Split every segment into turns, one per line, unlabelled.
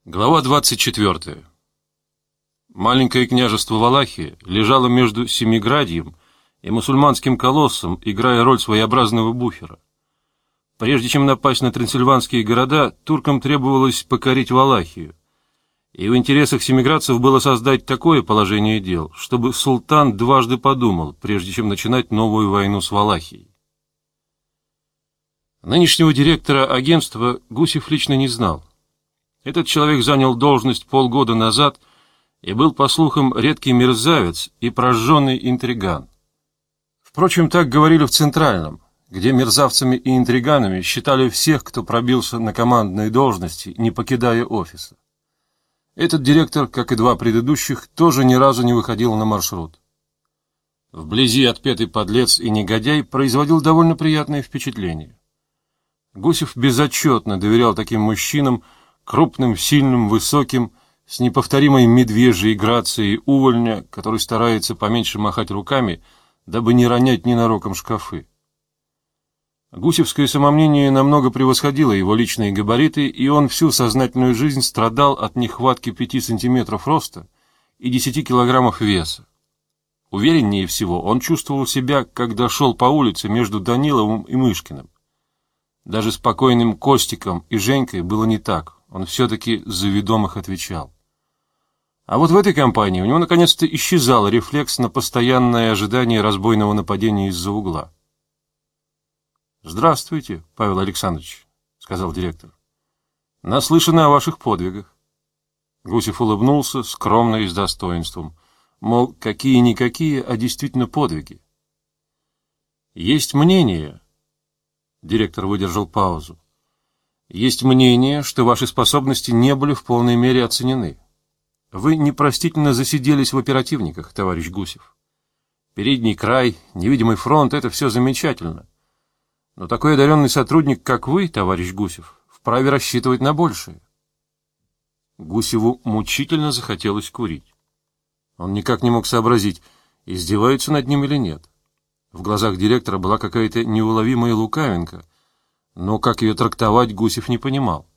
Глава 24. Маленькое княжество Валахия лежало между Семиградьем и мусульманским колоссом, играя роль своеобразного буфера. Прежде чем напасть на трансильванские города, туркам требовалось покорить Валахию, и в интересах семиградцев было создать такое положение дел, чтобы султан дважды подумал, прежде чем начинать новую войну с Валахией. Нынешнего директора агентства Гусев лично не знал. Этот человек занял должность полгода назад и был, по слухам, редкий мерзавец и прожженный интриган. Впрочем, так говорили в Центральном, где мерзавцами и интриганами считали всех, кто пробился на командные должности, не покидая офиса. Этот директор, как и два предыдущих, тоже ни разу не выходил на маршрут. Вблизи отпетый подлец и негодяй производил довольно приятное впечатление. Гусев безотчетно доверял таким мужчинам, крупным, сильным, высоким, с неповторимой медвежьей грацией увольня, который старается поменьше махать руками, дабы не ронять ненароком шкафы. Гусевское самомнение намного превосходило его личные габариты, и он всю сознательную жизнь страдал от нехватки 5 сантиметров роста и 10 килограммов веса. Увереннее всего он чувствовал себя, когда шел по улице между Даниловым и Мышкиным. Даже спокойным Костиком и Женькой было не так. Он все-таки за ведомых отвечал. А вот в этой компании у него наконец-то исчезал рефлекс на постоянное ожидание разбойного нападения из-за угла. «Здравствуйте, Павел Александрович», — сказал директор. «Наслышаны о ваших подвигах». Гусев улыбнулся скромно и с достоинством. Мол, какие-никакие, а действительно подвиги. «Есть мнение», — директор выдержал паузу, «есть мнение, что ваши способности не были в полной мере оценены. Вы непростительно засиделись в оперативниках, товарищ Гусев. Передний край, невидимый фронт — это все замечательно. Но такой одаренный сотрудник, как вы, товарищ Гусев, вправе рассчитывать на большее». Гусеву мучительно захотелось курить. Он никак не мог сообразить, издеваются над ним или нет. В глазах директора была какая-то неуловимая лукавинка, но как ее трактовать, Гусев не понимал.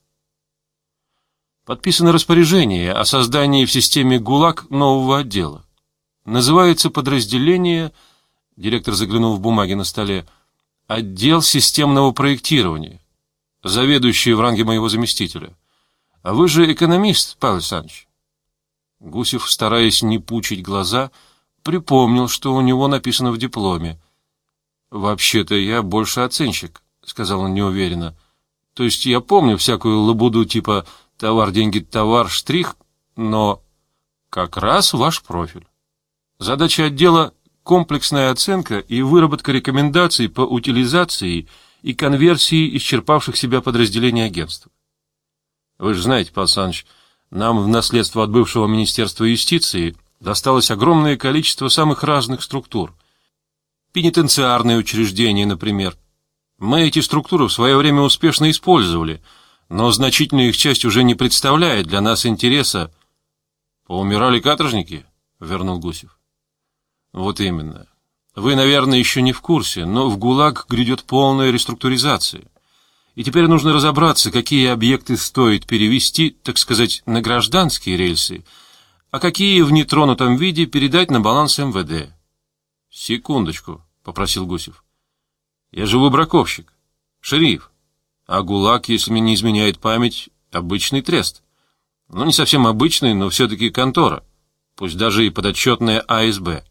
Подписано распоряжение о создании в системе ГУЛАГ нового отдела. Называется подразделение, директор заглянул в бумаги на столе, отдел системного проектирования, заведующий в ранге моего заместителя. А вы же экономист, Павел Александрович. Гусев, стараясь не пучить глаза, припомнил, что у него написано в дипломе. «Вообще-то я больше оценщик», — сказал он неуверенно. «То есть я помню всякую лабуду типа «товар, деньги, товар, штрих», но как раз ваш профиль. Задача отдела — комплексная оценка и выработка рекомендаций по утилизации и конверсии исчерпавших себя подразделений агентства. Вы же знаете, Павел Александрович, нам в наследство от бывшего Министерства юстиции досталось огромное количество самых разных структур. Пенитенциарные учреждения, например. Мы эти структуры в свое время успешно использовали, но значительная их часть уже не представляет для нас интереса. «Поумирали каторжники?» — вернул Гусев. «Вот именно. Вы, наверное, еще не в курсе, но в ГУЛАГ грядет полная реструктуризация. И теперь нужно разобраться, какие объекты стоит перевести, так сказать, на гражданские рельсы, а какие в нетронутом виде передать на баланс МВД». «Секундочку», — попросил Гусев. «Я же выбраковщик, шериф, а ГУЛАГ, если мне не изменяет память, обычный трест. Ну, не совсем обычный, но все-таки контора, пусть даже и подотчетная АСБ».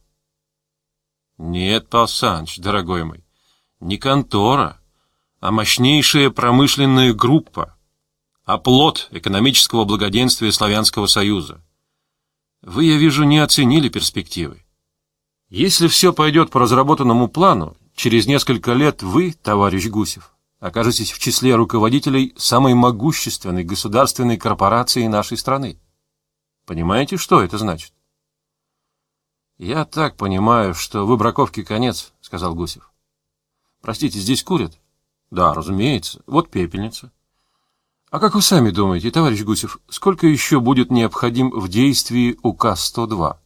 «Нет, Павел Александрович, дорогой мой, не контора, а мощнейшая промышленная группа, оплот экономического благоденствия Славянского Союза. Вы, я вижу, не оценили перспективы. Если все пойдет по разработанному плану, через несколько лет вы, товарищ Гусев, окажетесь в числе руководителей самой могущественной государственной корпорации нашей страны. Понимаете, что это значит? «Я так понимаю, что выбраковке конец», — сказал Гусев. «Простите, здесь курят?» «Да, разумеется. Вот пепельница». «А как вы сами думаете, товарищ Гусев, сколько еще будет необходим в действии указ-102?»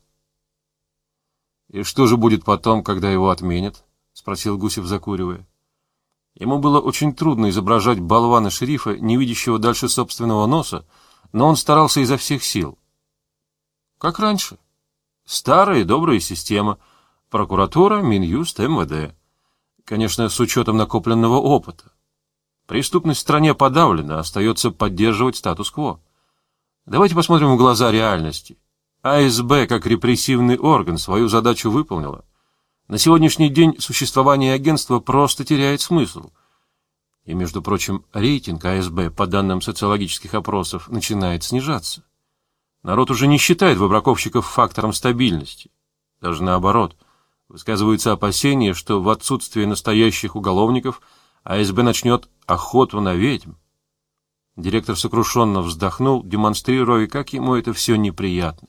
«И что же будет потом, когда его отменят?» — спросил Гусев, закуривая. Ему было очень трудно изображать болвана-шерифа, не видящего дальше собственного носа, но он старался изо всех сил. Как раньше. Старая добрая система. Прокуратура, Минюст, МВД. Конечно, с учетом накопленного опыта. Преступность в стране подавлена, остается поддерживать статус-кво. Давайте посмотрим в глаза реальности. АСБ, как репрессивный орган, свою задачу выполнила. На сегодняшний день существование агентства просто теряет смысл. И, между прочим, рейтинг АСБ, по данным социологических опросов, начинает снижаться. Народ уже не считает выбраковщиков фактором стабильности. Даже наоборот, высказываются опасения, что в отсутствие настоящих уголовников АСБ начнет охоту на ведьм. Директор сокрушенно вздохнул, демонстрируя, как ему это все неприятно.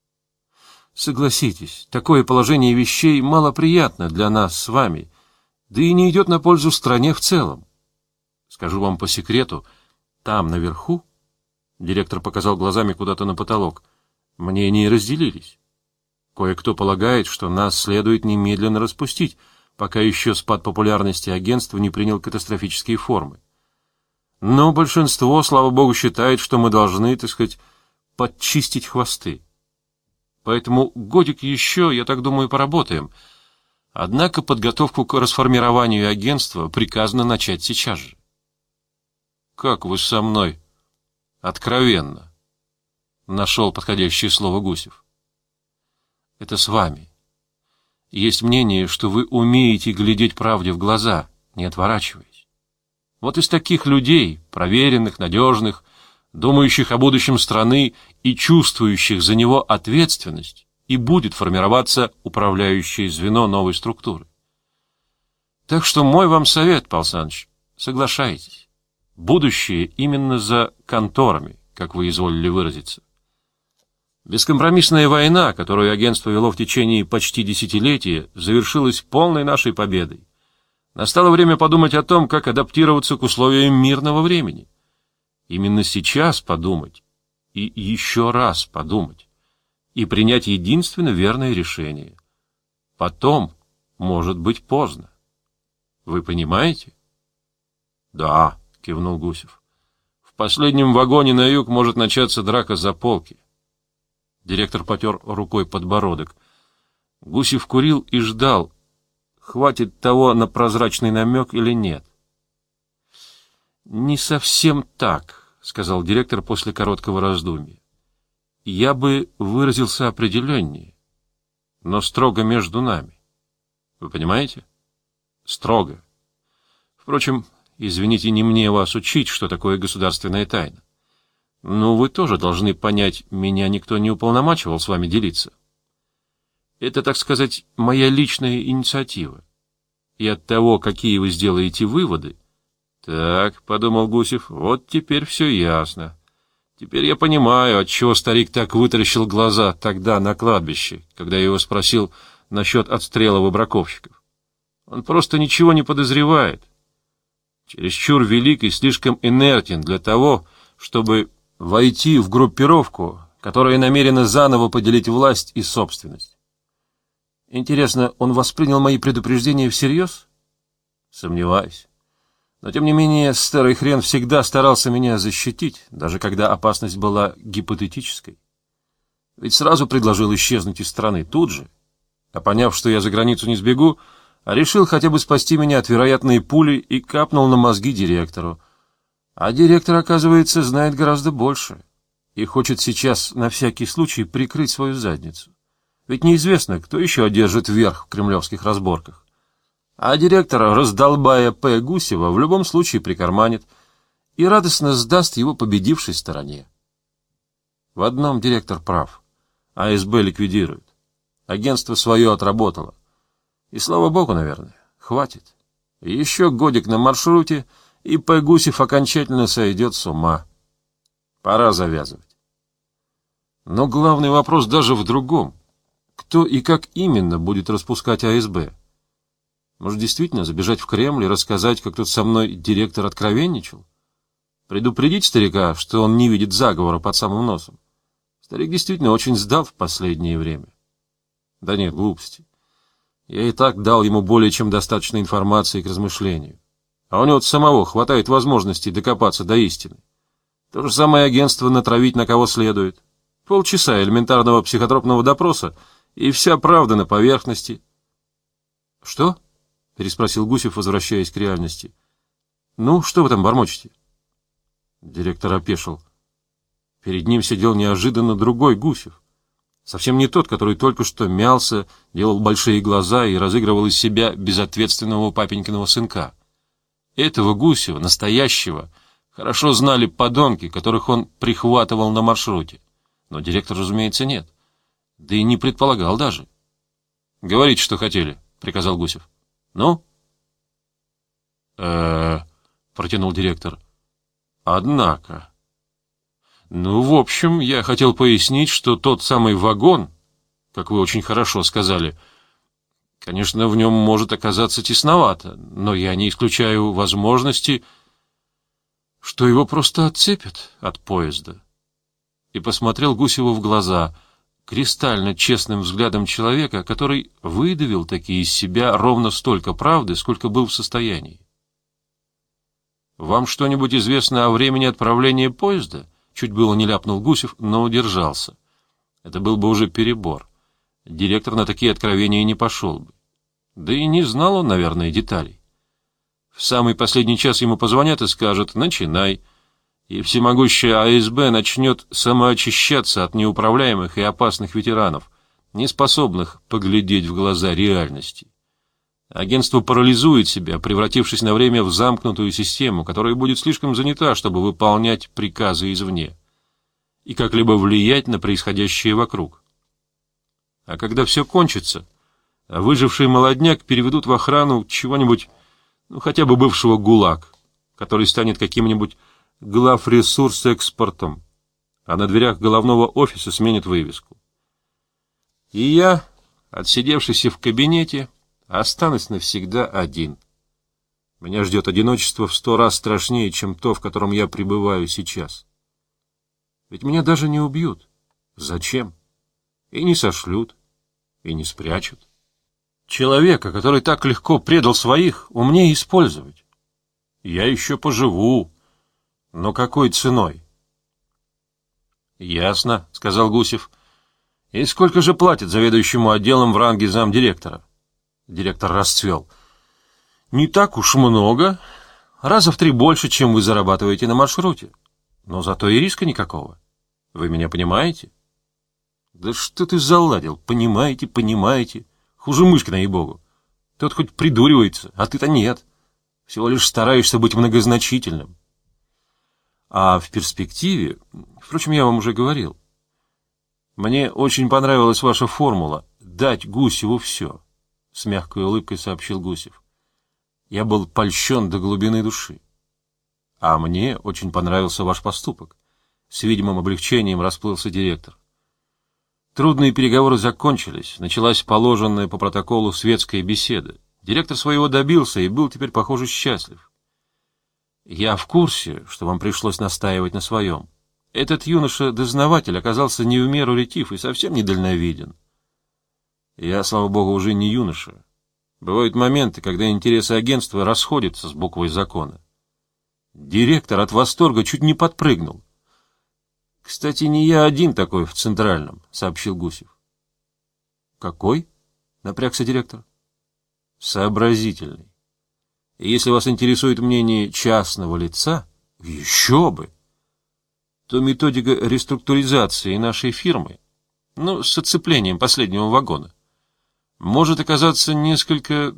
Согласитесь, такое положение вещей малоприятно для нас с вами, да и не идет на пользу стране в целом. Скажу вам по секрету, там, наверху, директор показал глазами куда-то на потолок, мнения разделились. Кое-кто полагает, что нас следует немедленно распустить, пока еще спад популярности агентства не принял катастрофические формы. Но большинство, слава богу, считает, что мы должны, так сказать, подчистить хвосты. Поэтому годик еще, я так думаю, поработаем. Однако подготовку к расформированию агентства приказано начать сейчас же. Как вы со мной? Откровенно. Нашел подходящее слово Гусев. Это с вами. Есть мнение, что вы умеете глядеть правде в глаза, не отворачиваясь. Вот из таких людей, проверенных, надежных, думающих о будущем страны и чувствующих за него ответственность, и будет формироваться управляющее звено новой структуры. Так что мой вам совет, Павел Александрович, соглашайтесь. Будущее именно за конторами, как вы изволили выразиться. Бескомпромиссная война, которую агентство вело в течение почти десятилетия, завершилась полной нашей победой. Настало время подумать о том, как адаптироваться к условиям мирного времени. Именно сейчас подумать, и еще раз подумать, и принять единственно верное решение. Потом может быть поздно. Вы понимаете? Да, кивнул Гусев. В последнем вагоне на юг может начаться драка за полки. Директор потер рукой подбородок. Гусев курил и ждал, хватит того на прозрачный намек или нет. «Не совсем так», — сказал директор после короткого раздумья. «Я бы выразился определеннее, но строго между нами. Вы понимаете? Строго. Впрочем, извините, не мне вас учить, что такое государственная тайна. Но вы тоже должны понять, меня никто не уполномачивал с вами делиться. Это, так сказать, моя личная инициатива. И от того, какие вы сделаете выводы... Так, — подумал Гусев, — вот теперь все ясно. Теперь я понимаю, отчего старик так вытаращил глаза тогда на кладбище, когда я его спросил насчет отстрела выбраковщиков. Он просто ничего не подозревает. Чересчур велик и слишком инертен для того, чтобы войти в группировку, которая намерена заново поделить власть и собственность. Интересно, он воспринял мои предупреждения всерьез? Сомневаюсь. Но, тем не менее, старый хрен всегда старался меня защитить, даже когда опасность была гипотетической. Ведь сразу предложил исчезнуть из страны тут же, а поняв, что я за границу не сбегу, решил хотя бы спасти меня от вероятной пули и капнул на мозги директору. А директор, оказывается, знает гораздо больше и хочет сейчас на всякий случай прикрыть свою задницу. Ведь неизвестно, кто еще одержит верх в кремлевских разборках. А директор, раздолбая П. Гусева, в любом случае прикарманит и радостно сдаст его победившей стороне. В одном директор прав. АСБ ликвидирует. Агентство свое отработало. И слава богу, наверное, хватит. Еще годик на маршруте, и П. Гусев окончательно сойдет с ума. Пора завязывать. Но главный вопрос даже в другом. Кто и как именно будет распускать АСБ? Может, действительно забежать в Кремль и рассказать, как тут со мной директор откровенничал? Предупредить старика, что он не видит заговора под самым носом? Старик действительно очень сдал в последнее время. Да нет, глупости. Я и так дал ему более чем достаточно информации к размышлению. А у него самого хватает возможностей докопаться до истины. То же самое агентство натравить на кого следует. Полчаса элементарного психотропного допроса, и вся правда на поверхности. — Что? — переспросил Гусев, возвращаясь к реальности. — Ну, что вы там бормочете? Директор опешил. Перед ним сидел неожиданно другой Гусев. Совсем не тот, который только что мялся, делал большие глаза и разыгрывал из себя безответственного папенькиного сынка. Этого Гусева, настоящего, хорошо знали подонки, которых он прихватывал на маршруте. Но директор, разумеется, нет. Да и не предполагал даже. — Говорите, что хотели, — приказал Гусев. — Ну? — протянул директор. — Однако... Ну, в общем, я хотел пояснить, что тот самый вагон, как вы очень хорошо сказали, конечно, в нем может оказаться тесновато, но я не исключаю возможности, что его просто отцепят от поезда. И посмотрел Гусеву в глаза кристально честным взглядом человека, который выдавил таки из себя ровно столько правды, сколько был в состоянии. «Вам что-нибудь известно о времени отправления поезда?» Чуть было не ляпнул Гусев, но удержался. Это был бы уже перебор. Директор на такие откровения не пошел бы. Да и не знал он, наверное, деталей. В самый последний час ему позвонят и скажут «начинай», и всемогущая АСБ начнет самоочищаться от неуправляемых и опасных ветеранов, не способных поглядеть в глаза реальности. Агентство парализует себя, превратившись на время в замкнутую систему, которая будет слишком занята, чтобы выполнять приказы извне и как-либо влиять на происходящее вокруг. А когда все кончится, выживший молодняк переведут в охрану чего-нибудь, ну хотя бы бывшего ГУЛАГ, который станет каким-нибудь главресурс-экспортом, а на дверях головного офиса сменят вывеску. И я, отсидевшийся в кабинете, останусь навсегда один. Меня ждет одиночество в 100 раз страшнее, чем то, в котором я пребываю сейчас. Ведь меня даже не убьют. Зачем? И не сошлют, и не спрячут. Человека, который так легко предал своих, умнее использовать. Я еще поживу, но какой ценой? — Ясно, — сказал Гусев. — И сколько же платят заведующему отделом в ранге замдиректора? Директор расцвел. — Не так уж много. Раза в 3 больше, чем вы зарабатываете на маршруте. Но зато и риска никакого. Вы меня понимаете? — Да что ты заладил? Понимаете, понимаете. Хуже мышки, наебогу. Тот хоть придуривается, а ты-то нет. Всего лишь стараешься быть многозначительным. А в перспективе... Впрочем, я вам уже говорил. Мне очень понравилась ваша формула — дать Гусеву все. С мягкой улыбкой сообщил Гусев. Я был польщен до глубины души. А мне очень понравился ваш поступок. С видимым облегчением расплылся директор. Трудные переговоры закончились, началась положенная по протоколу светская беседа. Директор своего добился и был теперь, похоже, счастлив. Я в курсе, что вам пришлось настаивать на своем. Этот юноша-дознаватель оказался не в меру ретив и совсем недальновиден. Я, слава богу, уже не юноша. Бывают моменты, когда интересы агентства расходятся с буквой закона. Директор от восторга чуть не подпрыгнул. — Кстати, не я один такой в Центральном, — сообщил Гусев. — Какой? — напрягся директор. — Сообразительный. И если вас интересует мнение частного лица, еще бы, то методика реструктуризации нашей фирмы, с отцеплением последнего вагона, может оказаться несколько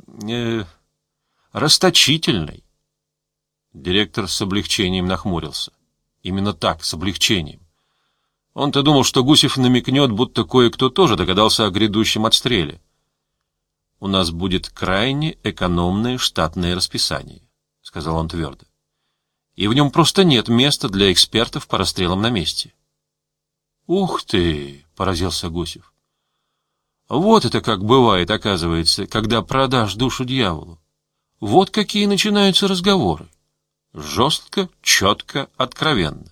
расточительной. Директор с облегчением нахмурился. Именно так, с облегчением. Он-то думал, что Гусев намекнет, будто кое-кто тоже догадался о грядущем отстреле. — У нас будет крайне экономное штатное расписание, — сказал он твердо. — И в нем просто нет места для экспертов по расстрелам на месте. — Ух ты! — поразился Гусев. — Вот это как бывает, оказывается, когда продашь душу дьяволу. Вот какие начинаются разговоры. Жестко, четко, откровенно.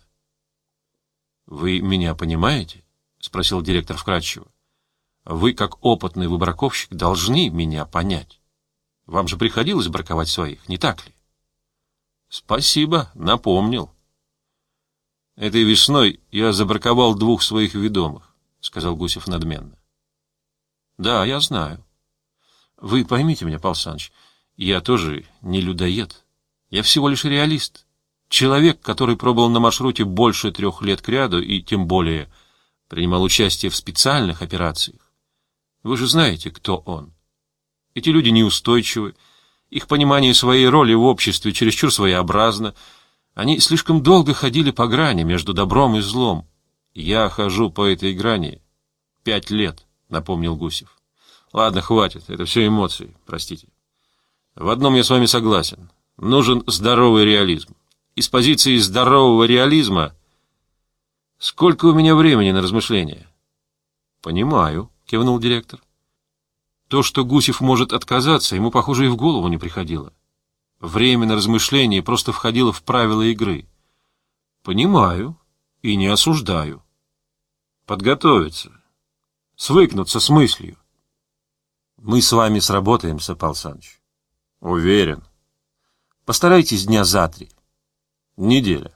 — Вы меня понимаете? — спросил директор вкратчиво. — Вы, как опытный выбраковщик, должны меня понять. Вам же приходилось браковать своих, не так ли? — Спасибо, напомнил. Этой весной я забраковал 2 своих ведомых, — сказал Гусев надменно. — Да, я знаю. Вы поймите меня, Павел Александрович, я тоже не людоед. Я всего лишь реалист. Человек, который пробыл на маршруте больше 3 лет кряду и тем более принимал участие в специальных операциях. Вы же знаете, кто он. Эти люди неустойчивы, их понимание своей роли в обществе чересчур своеобразно. Они слишком долго ходили по грани между добром и злом. Я хожу по этой грани 5 лет, напомнил Гусев. Ладно, хватит, это все эмоции, простите. В одном я с вами согласен. Нужен здоровый реализм. Из позиции здорового реализма... Сколько у меня времени на размышления? Понимаю, кивнул директор. То, что Гусев может отказаться, ему, похоже, и в голову не приходило. Время на размышление просто входило в правила игры. Понимаю и не осуждаю. Подготовиться, свыкнуться с мыслью. Мы с вами сработаемся, Павел Александрович. Уверен. Постарайтесь дня за 3. Неделя.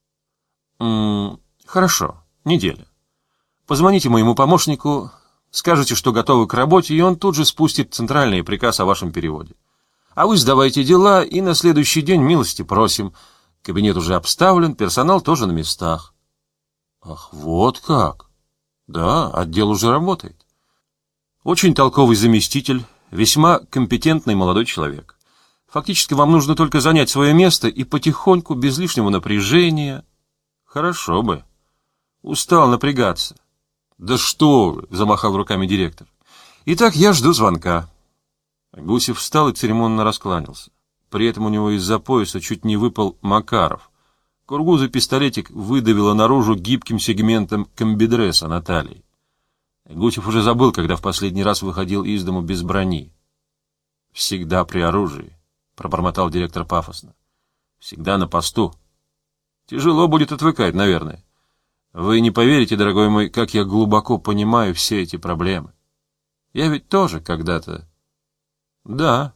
Хорошо, неделя. Позвоните моему помощнику, скажете, что готовы к работе, и он тут же спустит центральный приказ о вашем переводе. А вы сдавайте дела, и на следующий день милости просим. Кабинет уже обставлен, персонал тоже на местах. Ах, вот как. Да, отдел уже работает. Очень толковый заместитель, весьма компетентный молодой человек. Фактически вам нужно только занять свое место и потихоньку, без лишнего напряжения. Хорошо бы. Устал напрягаться. Да что вы, замахал руками директор. Итак, я жду звонка. Гусев встал и церемонно раскланялся. При этом у него из-за пояса чуть не выпал Макаров. Кургузый пистолетик выдавило наружу гибким сегментом комбидреса на талии. Гусев уже забыл, когда в последний раз выходил из дому без брони. «Всегда при оружии», — пробормотал директор пафосно. «Всегда на посту. Тяжело будет отвыкать, наверное. Вы не поверите, дорогой мой, как я глубоко понимаю все эти проблемы. Я ведь тоже когда-то...» «Да».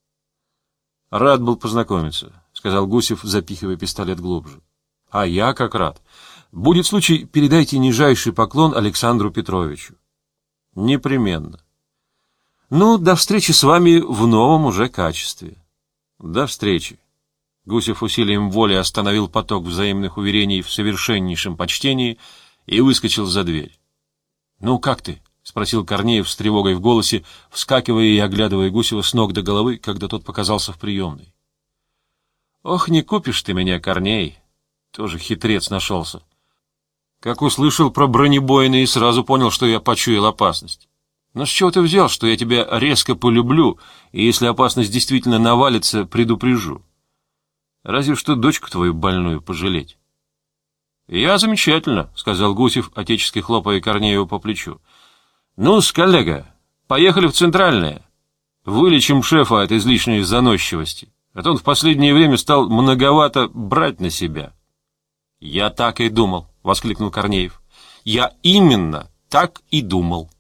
«Рад был познакомиться», — сказал Гусев, запихивая пистолет глубже. «А я как рад. Будет случай, передайте нижайший поклон Александру Петровичу». «Непременно». «Ну, до встречи с вами в новом уже качестве». «До встречи». Гусев усилием воли остановил поток взаимных уверений в совершеннейшем почтении и выскочил за дверь. «Ну, как ты?» — спросил Корнеев с тревогой в голосе, вскакивая и оглядывая Гусева с ног до головы, когда тот показался в приемной. «Ох, не купишь ты меня, Корней!» Тоже хитрец нашелся. Как услышал про бронебойные, сразу понял, что я почуял опасность. Но с чего ты взял, что я тебя резко полюблю, и если опасность действительно навалится, предупрежу? Разве что дочку твою больную пожалеть. «Я замечательно», — сказал Гусев, отечески хлопая Корнееву по плечу. «Ну-с, коллега, поехали в Центральное. Вылечим шефа от излишней заносчивости, а то он в последнее время стал многовато брать на себя». «Я так и думал», — воскликнул Корнеев. «Я именно так и думал».